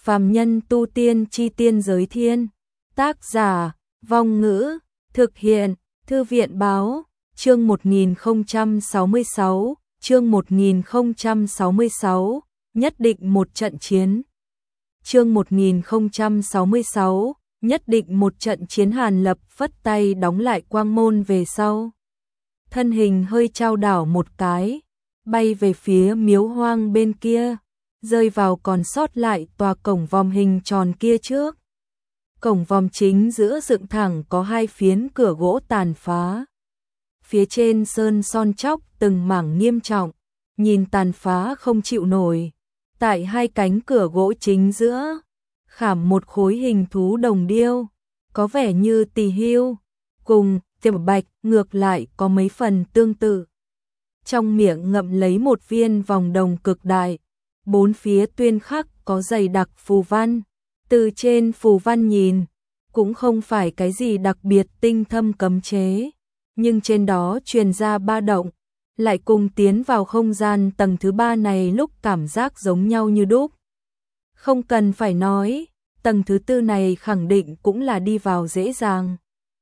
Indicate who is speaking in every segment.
Speaker 1: Phàm nhân tu tiên chi tiên giới thiên. Tác giả, Vong Ngữ, thực hiện, Thư viện báo, chương 1066, chương 1066, nhất định một trận chiến. Chương 1066, nhất định một trận chiến. Hàn Lập phất tay đóng lại quang môn về sau. Thân hình hơi chao đảo một cái, bay về phía miếu hoang bên kia, rơi vào còn sót lại tòa cổng vòm hình tròn kia trước. Cổng vòm chính giữa dựng thẳng có hai phiến cửa gỗ tàn phá. Phía trên sơn son chóc từng mảng nghiêm trọng, nhìn tàn phá không chịu nổi. Tại hai cánh cửa gỗ chính giữa, khảm một khối hình thú đồng điêu, có vẻ như tỳ hưu, cùng tiểu bạch ngược lại có mấy phần tương tự. Trong miệng ngậm lấy một viên vòng đồng cực đại, bốn phía tuyên khắc có dày đặc phù văn. Từ trên phù văn nhìn, cũng không phải cái gì đặc biệt tinh thâm cấm chế, nhưng trên đó truyền ra ba động, lại cùng tiến vào không gian tầng thứ ba này lúc cảm giác giống nhau như đúc. Không cần phải nói, tầng thứ tư này khẳng định cũng là đi vào dễ dàng,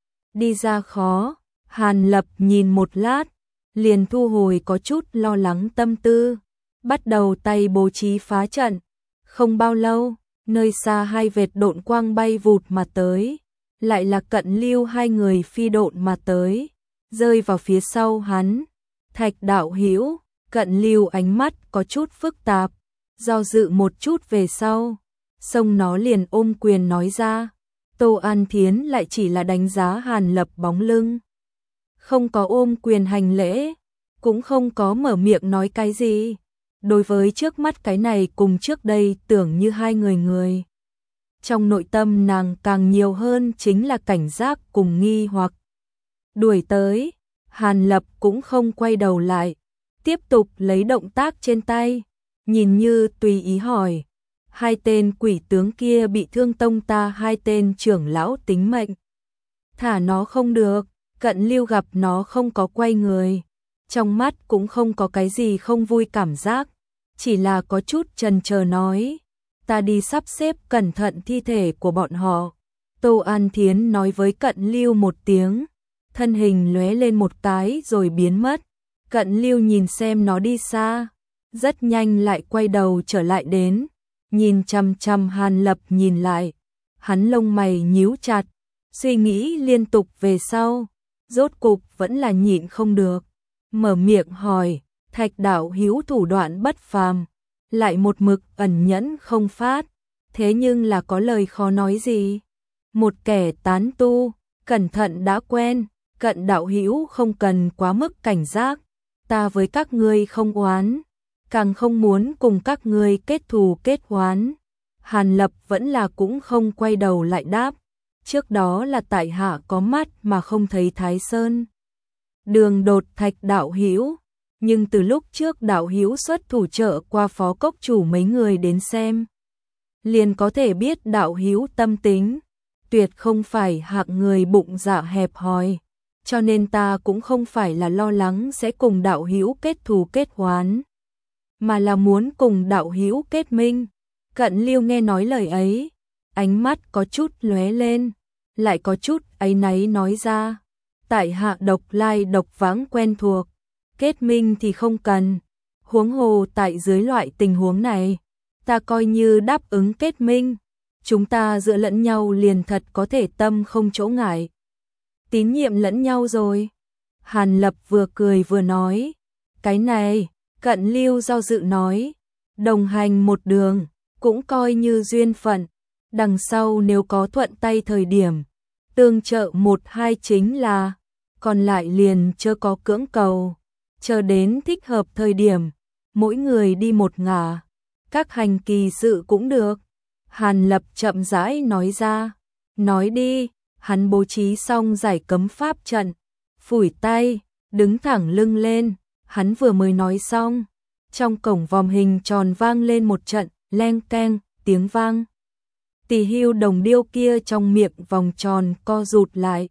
Speaker 1: đi ra khó. Hàn Lập nhìn một lát, liền thu hồi có chút lo lắng tâm tư, bắt đầu tay bố trí phá trận. Không bao lâu, nơi xa hai vệt độn quang bay vụt mà tới, lại là Cận Lưu hai người phi độn mà tới, rơi vào phía sau hắn. Thạch đạo hữu, Cận Lưu ánh mắt có chút phức tạp, do dự một chút về sau, xong nó liền ôm quyền nói ra. Tô An Thiến lại chỉ là đánh giá Hàn Lập bóng lưng, không có ôm quyền hành lễ, cũng không có mở miệng nói cái gì. Đối với trước mắt cái này cùng trước đây tưởng như hai người. Trong nội tâm nàng càng nhiều hơn chính là cảnh giác cùng nghi hoặc. Đuổi tới, Hàn Lập cũng không quay đầu lại, tiếp tục lấy động tác trên tay, nhìn như tùy ý hỏi. Hai tên quỷ tướng kia bị thương tông ta hai tên trưởng lão tính mệnh. Thả nó không được. Cận Lưu gặp nó không có quay người, trong mắt cũng không có cái gì không vui cảm giác, chỉ là có chút chần chờ nói. Ta đi sắp xếp cẩn thận thi thể của bọn họ. Tô An Thiến nói với Cận Lưu một tiếng, thân hình lóe lên một cái rồi biến mất. Cận Lưu nhìn xem nó đi xa, rất nhanh lại quay đầu trở lại đến, nhìn chằm chằm Hàn Lập nhìn lại. Hắn lông mày nhíu chặt, suy nghĩ liên tục về sau, rốt cục vẫn là nhịn không được, mở miệng hỏi. Thạch đạo hữu thủ đoạn bất phàm, lại một mực ẩn nhẫn không phát, thế nhưng là có lời khó nói gì? Một kẻ tán tu, cẩn thận đã quen, Cận đạo hữu không cần quá mức cảnh giác, ta với các ngươi không oán, càng không muốn cùng các ngươi kết thù kết oán. Hàn Lập vẫn là cũng không quay đầu lại đáp, trước đó là tại hạ có mắt mà không thấy Thái Sơn. Đường đột Thạch đạo hữu, nhưng từ lúc trước đạo hữu xuất thủ trợ qua phó cốc chủ mấy người đến xem, liền có thể biết đạo hữu tâm tính, tuyệt không phải hạng người bụng dạ hẹp hòi, cho nên ta cũng không phải là lo lắng sẽ cùng đạo hữu kết thù kết oán, mà là muốn cùng đạo hữu kết minh. Cận Lưu nghe nói lời ấy, ánh mắt có chút lóe lên, lại có chút áy náy nói ra. Tại hạ độc lai độc vãng quen thuộc, kết minh thì không cần, huống hồ tại dưới loại tình huống này, ta coi như đáp ứng kết minh, chúng ta dựa lẫn nhau liền thật có thể tâm không chỗ ngại, tín nhiệm lẫn nhau rồi. Hàn Lập vừa cười vừa nói, cái này. Cận Lưu do dự nói, đồng hành một đường, cũng coi như duyên phận, đằng sau nếu có thuận tay thời điểm, tương trợ một hai chính là, còn lại liền chưa có cưỡng cầu, chờ đến thích hợp thời điểm, mỗi người đi một ngả, các hành kỳ sự cũng được. Hàn Lập chậm rãi nói ra, nói đi. Hắn bố trí xong giải cấm pháp trận, phủi tay, đứng thẳng lưng lên. Hắn vừa mới nói xong, trong cổng vòm hình tròn vang lên một trận leng keng tiếng vang. Tỳ hưu đồng điêu kia trong miệng vòng tròn co rụt lại.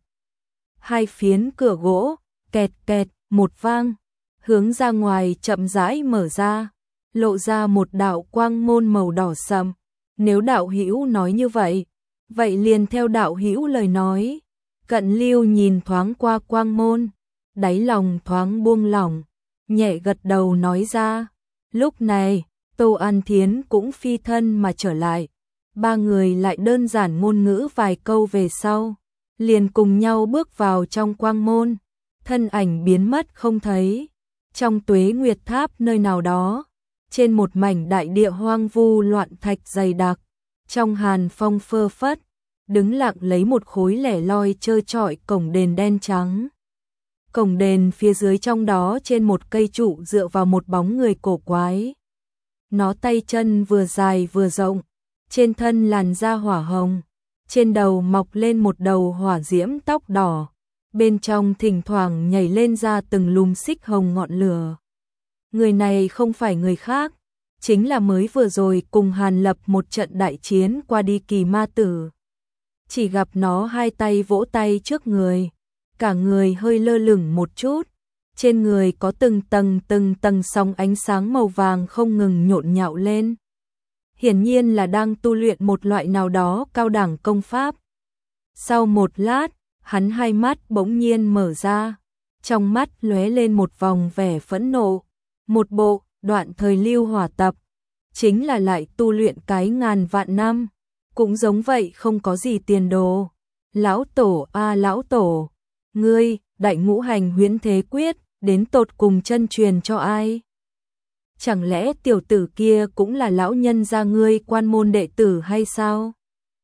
Speaker 1: Hai phiến cửa gỗ kẹt kẹt một vang, hướng ra ngoài chậm rãi mở ra, lộ ra một đạo quang môn màu đỏ sậm. nếu đạo hữu nói như vậy, vậy liền theo đạo hữu lời nói. Cận Lưu nhìn thoáng qua quang môn, đáy lòng thoáng buông lỏng, nhẹ gật đầu nói ra. Lúc này, Tô An Thiến cũng phi thân mà trở lại. Ba người lại đơn giản ngôn ngữ vài câu về sau, liền cùng nhau bước vào trong quang môn, thân ảnh biến mất không thấy. Trong Tuế Nguyệt Tháp nơi nào đó, trên một mảnh đại địa hoang vu loạn thạch dày đặc, trong hàn phong phơ phất, đứng lặng lấy một khối lẻ loi trơ trọi cổng đền đen trắng. Cổng đền phía dưới trong đó trên một cây trụ dựa vào một bóng người cổ quái. Nó tay chân vừa dài vừa rộng, trên thân làn da hỏa hồng, trên đầu mọc lên một đầu hỏa diễm tóc đỏ, bên trong thỉnh thoảng nhảy lên ra từng lùm xích hồng ngọn lửa. Người này không phải người khác, chính là mới vừa rồi cùng Hàn Lập một trận đại chiến qua đi Kỳ Ma Tử. Chỉ gặp nó hai tay vỗ tay trước người, cả người hơi lơ lửng một chút, trên người có từng tầng sóng ánh sáng màu vàng không ngừng nhộn nhạo lên. Hiển nhiên là đang tu luyện một loại nào đó cao đẳng công pháp. Sau một lát, hắn hai mắt bỗng nhiên mở ra, trong mắt lóe lên một vòng vẻ phẫn nộ. Một bộ đoạn thời lưu hỏa tập, chính là lại tu luyện cái ngàn vạn năm, cũng giống vậy không có gì tiền đồ. Lão tổ a lão tổ, ngươi, Đại Ngũ Hành Huyễn Thế Quyết, đến tột cùng chân truyền cho ai? Chẳng lẽ tiểu tử kia cũng là lão nhân gia ngươi quan môn đệ tử hay sao?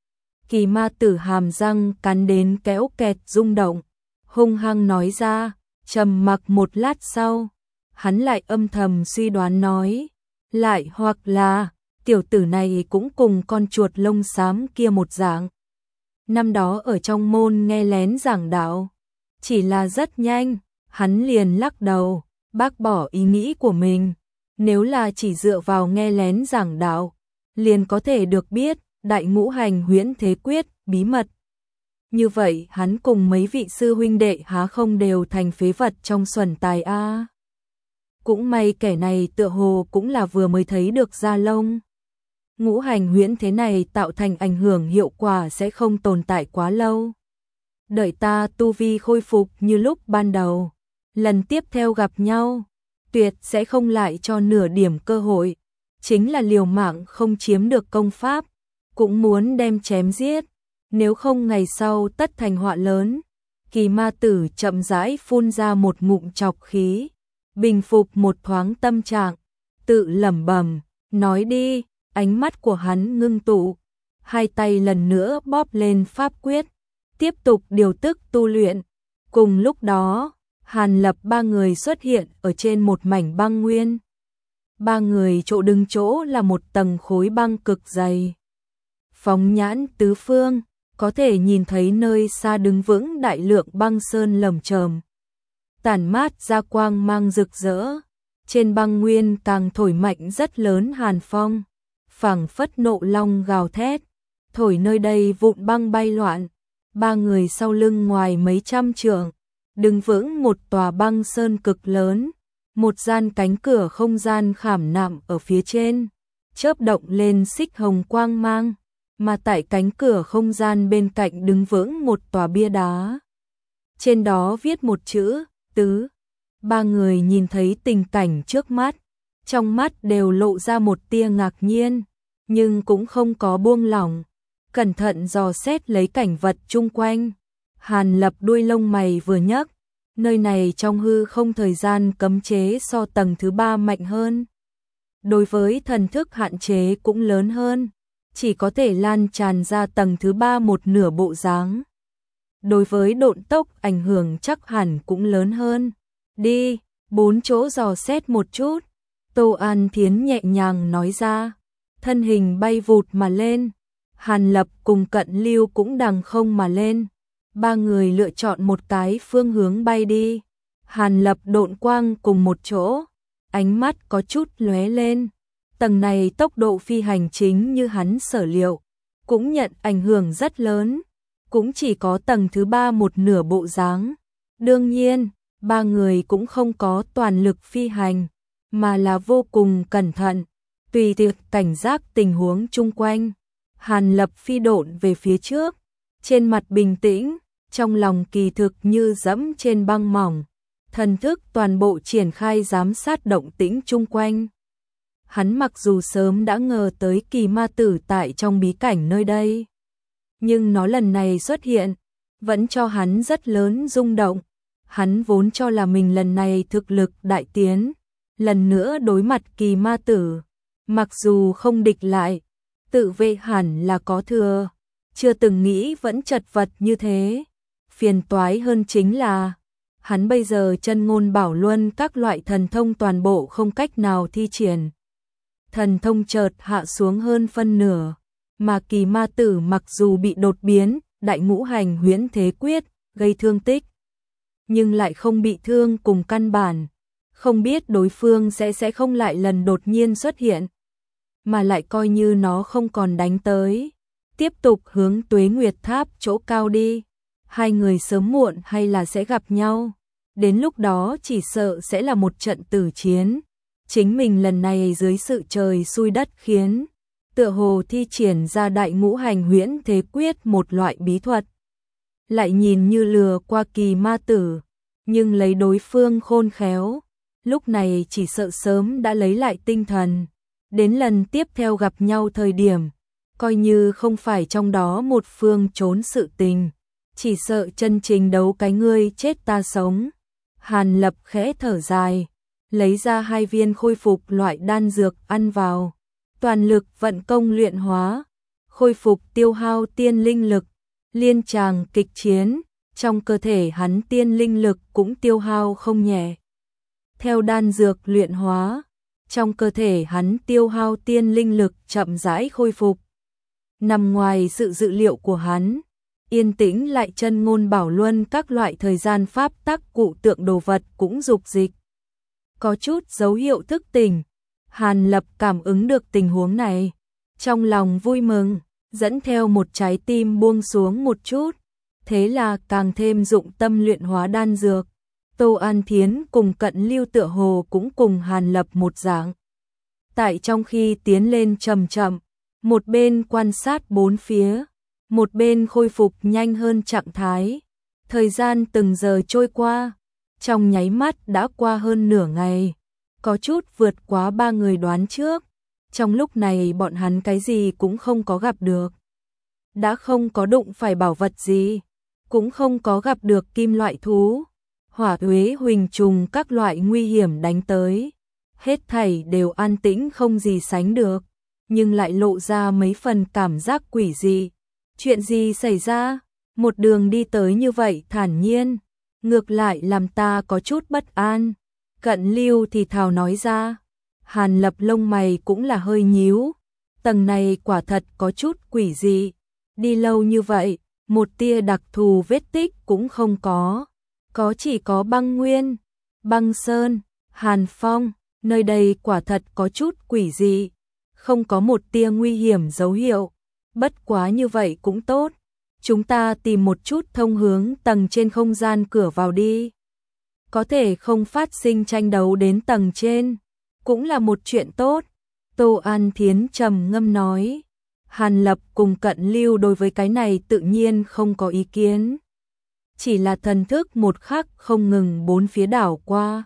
Speaker 1: Kỳ Ma Tử hàm răng cắn đến kéo kẹt rung động, hung hăng nói ra. Trầm mặc một lát sau, hắn lại âm thầm suy đoán nói, lại hoặc là tiểu tử này cũng cùng con chuột lông xám kia một dạng. Năm đó ở trong môn nghe lén giảng đạo, chỉ là rất nhanh, hắn liền lắc đầu, bác bỏ ý nghĩ của mình. Nếu là chỉ dựa vào nghe lén giảng đạo, liền có thể được biết Đại Ngũ Hành Huyễn Thế Quyết bí mật. Như vậy hắn cùng mấy vị sư huynh đệ há không đều thành phế vật trong xuẩn tài a? Cũng may kẻ này tựa hồ cũng là vừa mới thấy được da lông. Ngũ hành huyễn thế này tạo thành ảnh hưởng hiệu quả sẽ không tồn tại quá lâu. Đợi ta tu vi khôi phục như lúc ban đầu, lần tiếp theo gặp nhau, tuyệt sẽ không lại cho nửa điểm cơ hội. Chính là liều mạng không chiếm được công pháp, cũng muốn đem chém giết. Nếu không ngày sau tất thành họa lớn. Kỳ Ma Tử chậm rãi phun ra một ngụm trọc khí, bình phục một thoáng tâm trạng, tự lẩm bẩm, nói đi. Ánh mắt của hắn ngưng tụ, hai tay lần nữa bóp lên pháp quyết, tiếp tục điều tức tu luyện. Cùng lúc đó, Hàn Lập ba người xuất hiện ở trên một mảnh băng nguyên. Ba người chỗ đứng chỗ là một tầng khối băng cực dày. Phóng nhãn tứ phương, có thể nhìn thấy nơi xa đứng vững đại lượng băng sơn lởm chởm, tản mát ra quang mang rực rỡ. Trên băng nguyên càng thổi mạnh rất lớn hàn phong, phảng phất nộ long gào thét, thổi nơi đây vụn băng bay loạn. Ba người sau lưng ngoài mấy trăm trượng, đứng vững một tòa băng sơn cực lớn, một gian cánh cửa không gian khảm nạm ở phía trên, chớp động lên xích hồng quang mang. Mà tại cánh cửa không gian bên cạnh đứng vững một tòa bia đá. Trên đó viết một chữ, tứ. Ba người nhìn thấy tình cảnh trước mắt, trong mắt đều lộ ra một tia ngạc nhiên, nhưng cũng không có buông lỏng, cẩn thận dò xét lấy cảnh vật chung quanh. Hàn Lập đuôi lông mày vừa nhấc, nơi này trong hư không thời gian cấm chế so tầng thứ 3 mạnh hơn. Đối với thần thức hạn chế cũng lớn hơn, chỉ có thể lan tràn ra tầng thứ 3 một nửa bộ dáng. Đối với độn tốc ảnh hưởng chắc hẳn cũng lớn hơn. Đi, 4 chỗ dò xét một chút. Tô An Thiến nhẹ nhàng nói ra, thân hình bay vụt mà lên. Hàn Lập cùng Cận Lưu cũng đằng không mà lên. Ba người lựa chọn một cái phương hướng bay đi. Hàn Lập độn quang cùng một chỗ, ánh mắt có chút lóe lên. Tầng này tốc độ phi hành chính như hắn sở liệu, cũng nhận ảnh hưởng rất lớn, cũng chỉ có tầng thứ 3 một nửa bộ dáng. Đương nhiên, ba người cũng không có toàn lực phi hành, mà là vô cùng cẩn thận, tùy tiệc cảnh giác tình huống chung quanh. Hàn Lập phi độn về phía trước, trên mặt bình tĩnh, trong lòng kỳ thực như dẫm trên băng mỏng, thần thức toàn bộ triển khai giám sát động tĩnh chung quanh. Hắn mặc dù sớm đã ngờ tới kỳ ma tử tại trong bí cảnh nơi đây, nhưng nó lần này xuất hiện, vẫn cho hắn rất lớn rung động. Hắn vốn cho là mình lần này thực lực đại tiến, lần nữa đối mặt kỳ ma tử, mặc dù không địch lại, tự vệ hẳn là có thừa, chưa từng nghĩ vẫn chật vật như thế. Phiền toái hơn chính là, hắn bây giờ chân ngôn bảo luân các loại thần thông toàn bộ không cách nào thi triển. Thần thông chợt hạ xuống hơn phân nửa, mà kỳ ma tử mặc dù bị đột biến, đại ngũ hành huyễn thế quyết, gây thương tích, nhưng lại không bị thương cùng căn bản, không biết đối phương sẽ không lại lần đột nhiên xuất hiện, mà lại coi như nó không còn đánh tới, tiếp tục hướng Tuế Nguyệt Tháp chỗ cao đi, hai người sớm muộn hay là sẽ gặp nhau, đến lúc đó chỉ sợ sẽ là một trận tử chiến. Chính mình lần này dưới sự trời xui đất khiến, tựa hồ thi triển ra đại ngũ hành huyễn thế quyết một loại bí thuật, lại nhìn như lừa qua kỳ ma tử, nhưng lấy đối phương khôn khéo, lúc này chỉ sợ sớm đã lấy lại tinh thần, đến lần tiếp theo gặp nhau thời điểm, coi như không phải trong đó một phương trốn sự tình, chỉ sợ chân trình đấu cái ngươi chết ta sống. Hàn Lập khẽ thở dài, lấy ra 2 viên khôi phục loại đan dược ăn vào, toàn lực vận công luyện hóa, khôi phục tiêu hao tiên linh lực, liên tràng kịch chiến, trong cơ thể hắn tiên linh lực cũng tiêu hao không nhẹ. Theo đan dược luyện hóa, trong cơ thể hắn tiêu hao tiên linh lực chậm rãi khôi phục. Nằm ngoài sự dự liệu của hắn, yên tĩnh lại chân ngôn bảo luân các loại thời gian pháp tắc cụ tượng đồ vật cũng dục dịch. Có chút dấu hiệu thức tỉnh, Hàn Lập cảm ứng được tình huống này, trong lòng vui mừng, dẫn theo một trái tim buông xuống một chút, thế là càng thêm dụng tâm luyện hóa đan dược. Tô An Thiến cùng Cận Lưu tựa hồ cũng cùng Hàn Lập một dạng. Tại trong khi tiến lên chậm chậm, một bên quan sát bốn phía, một bên khôi phục nhanh hơn trạng thái. Thời gian từng giờ trôi qua, trong nháy mắt đã qua hơn nửa ngày, có chút vượt quá 3 người đoán trước. Trong lúc này bọn hắn cái gì cũng không có gặp được, đã không có đụng phải bảo vật gì, cũng không có gặp được kim loại thú, hỏa uế huỳnh trùng các loại nguy hiểm đánh tới, hết thảy đều an tĩnh không gì sánh được, nhưng lại lộ ra mấy phần cảm giác quỷ dị. Chuyện gì xảy ra? Một đường đi tới như vậy thản nhiên, ngược lại làm ta có chút bất an. Cận Lưu thì thào nói ra. Hàn Lập lông mày cũng là hơi nhíu, tầng này quả thật có chút quỷ dị, đi lâu như vậy, một tia đặc thù vết tích cũng không có chỉ có băng nguyên, băng sơn, hàn phong, nơi đây quả thật có chút quỷ dị, không có một tia nguy hiểm dấu hiệu, bất quá như vậy cũng tốt, chúng ta tìm một chút thông hướng tầng trên không gian cửa vào đi, có thể không phát sinh tranh đấu đến tầng trên, cũng là một chuyện tốt. Tô An Thiến trầm ngâm nói. Hàn Lập cùng Cận Lưu đối với cái này tự nhiên không có ý kiến, chỉ là thần thức một khắc không ngừng bốn phía đảo qua,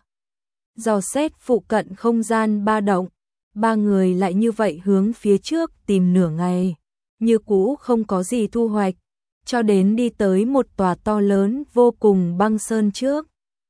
Speaker 1: dò xét phụ cận không gian ba động. Ba người lại như vậy hướng phía trước tìm nửa ngày, như cũ không có gì thu hoạch, cho đến đi tới một tòa to lớn vô cùng băng sơn trước,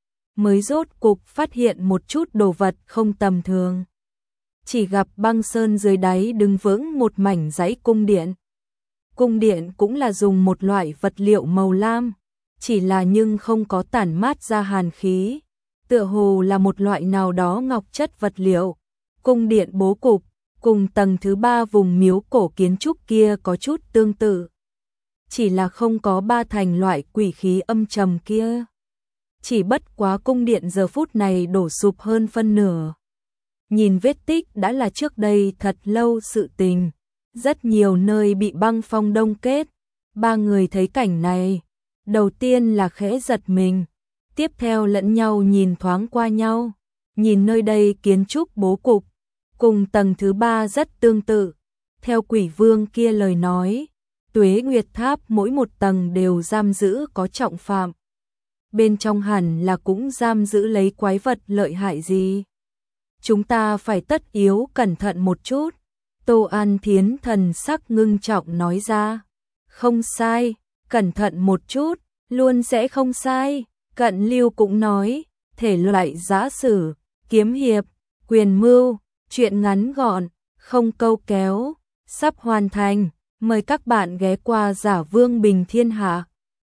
Speaker 1: mới rốt cục phát hiện một chút đồ vật không tầm thường. Chỉ gặp băng sơn dưới đáy đứng vững một mảnh dãy cung điện. Cung điện cũng là dùng một loại vật liệu màu lam, chỉ là nhưng không có tản mát ra hàn khí, tựa hồ là một loại nào đó ngọc chất vật liệu. Cung điện bố cục cùng tầng thứ 3 vùng miếu cổ kiến trúc kia có chút tương tự, chỉ là không có ba thành loại quỷ khí âm trầm kia. Chỉ bất quá cung điện giờ phút này đổ sụp hơn phân nửa. Nhìn vết tích đã là trước đây thật lâu sự tình, rất nhiều nơi bị băng phong đông kết. Ba người thấy cảnh này, đầu tiên là khẽ giật mình, tiếp theo lẫn nhau nhìn thoáng qua nhau, nhìn nơi đây kiến trúc bố cục cùng tầng thứ 3 rất tương tự, Theo quỷ vương kia lời nói, Tuế Nguyệt Tháp mỗi một tầng đều giam giữ có trọng phạm. Bên trong hẳn là cũng giam giữ lấy quái vật lợi hại gì. Chúng ta phải tất yếu cẩn thận một chút. Tô An Thiến thần sắc ngưng trọng nói ra. Không sai, cẩn thận một chút, luôn sẽ không sai. Cận Lưu cũng nói, thể loại giã sử, kiếm hiệp, quyền mưu, chuyện ngắn gọn, không câu kéo, sắp hoàn thành. Mời các bạn ghé qua Giả Vương Bình Thiên Hạ.